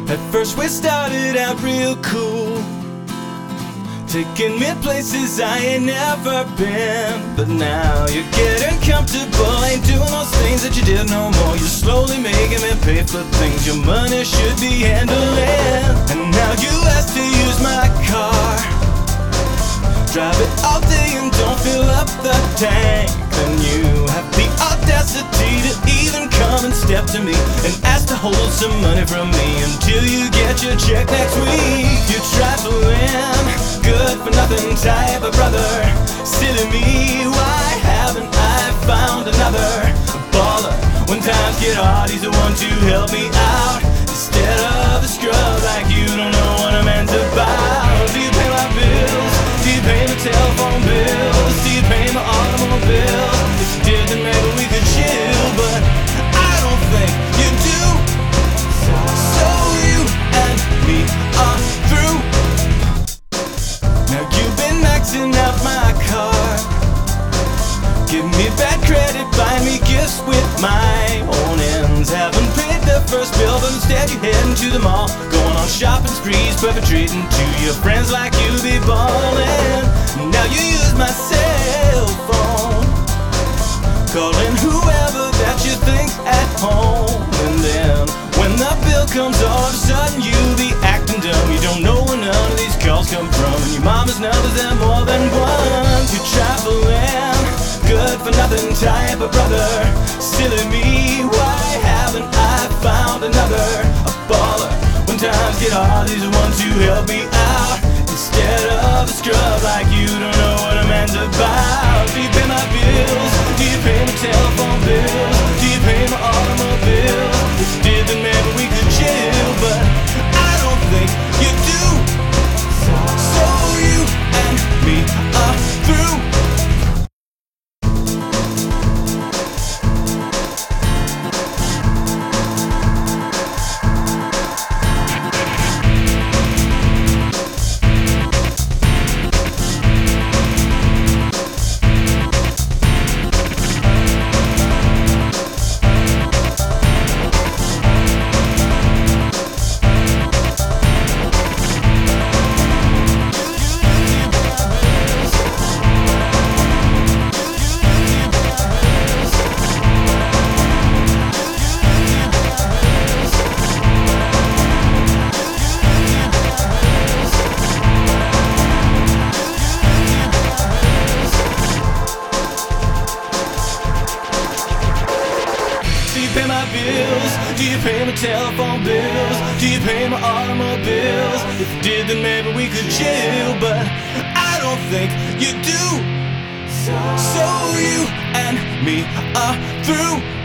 At first we started out real cool, taking me places I ain't never been. But now you're getting comfortable, ain't doing those things that you did no more. You're slowly making me pay for things your money should be handling. And now you ask to use my car, drive it all day and don't fill up the tank. Then you have the audacity to even come and step to me and ask to hold some money from me until you get your check next week. You're trifling, good for nothing type of brother. Silly me, why haven't I found another baller? When times get hard, he's the one to help me out, instead of a scrub like you. Don't know what a man's about. Do you pay my bills? Do you pay my telephone bills? Do you pay my automobile? If you did, then maybe we could chill, but I don't think you do. So you and me are through. Now you've been maxing out my car, give me bad credit, buy me gifts with my own ends. Haven't paid the first bill, but instead you're heading to the mall, going on shopping sprees, perpetrating to your friends like you be ballin'. Now you use my cell phone, calling whoever that you think's at home. And then when the bill comes, all of a sudden you be acting dumb. You don't know where none of these calls come from, and your mama's numbers, they're more than one. You're traveling, good for nothing type of brother. Silly me, why haven't I found another baller? When times get hard, he's the one to help me out, instead of a scrub like you. Don't know what a man's about. Do you pay my bills? Do you pay my telephone bills? Do you pay my automobile? If you did, then maybe we could chill, but I don't think you do. So you and me are through. Do you pay my bills? Do you pay my telephone bills? Do you pay my automobiles? If you did, then maybe we could chill, but I don't think you do. So you and me are through.